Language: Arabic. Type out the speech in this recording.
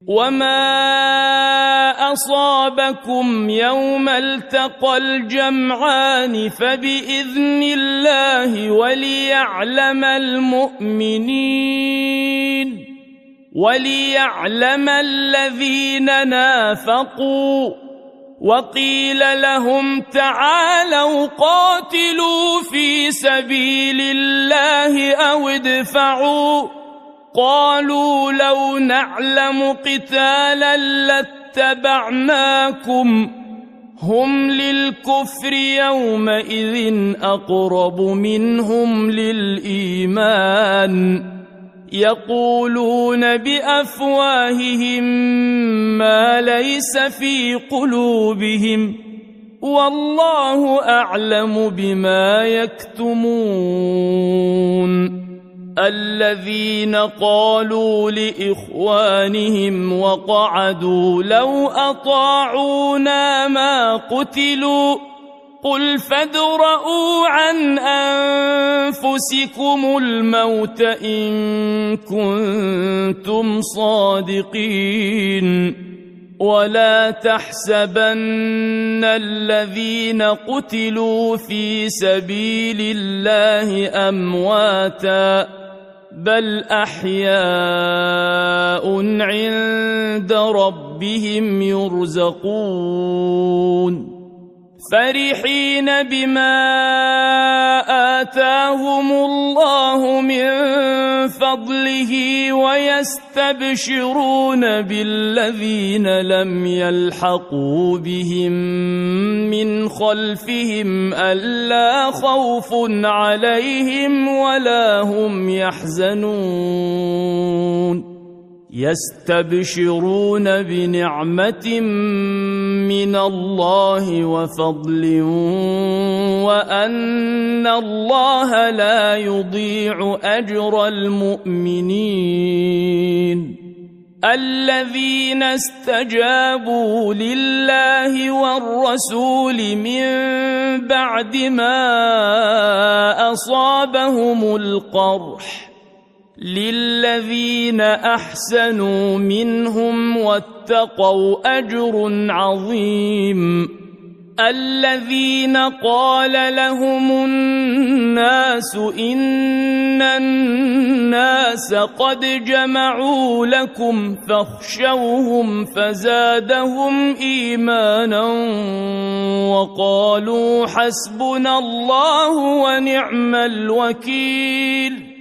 وما أصابكم يوم التقى الجمعان فبإذن الله وليعلم الذين نافقوا وقيل لهم تعالوا قاتلوا في سبيل الله أو ادفعوا قالوا لو نعلم قتالا لاتبعناكم هم للكفر يومئذ أقرب منهم للإيمان يقولون بأفواههم ما ليس في قلوبهم والله أعلم بما يكتمون الذين قالوا لإخوانهم وقعدوا لو أطاعونا ما قتلوا قل فادرءوا عن أنفسكم الموت إن كنتم صادقين ولا تحسبن الذين قتلوا في سبيل الله أمواتا بل أحياء عند ربهم يرزقون فرحين بما آتاهم الله من فضله ويستبشرون بالذين لم يلحقوا بهم من خلفهم ألا خوف عليهم ولا هم يحزنون يستبشرون بنعمة من الله وفضل وأن الله لا يضيع أجر المؤمنين الذين استجابوا لله والرسول من بعد ما أصابهم القرح للذين أحسنوا منهم واتقوا أجر عظيم الذين قال لهم الناس إن الناس قد جمعوا لكم فاخشوهم فزادهم إيمانا وقالوا حسبنا الله ونعم الوكيل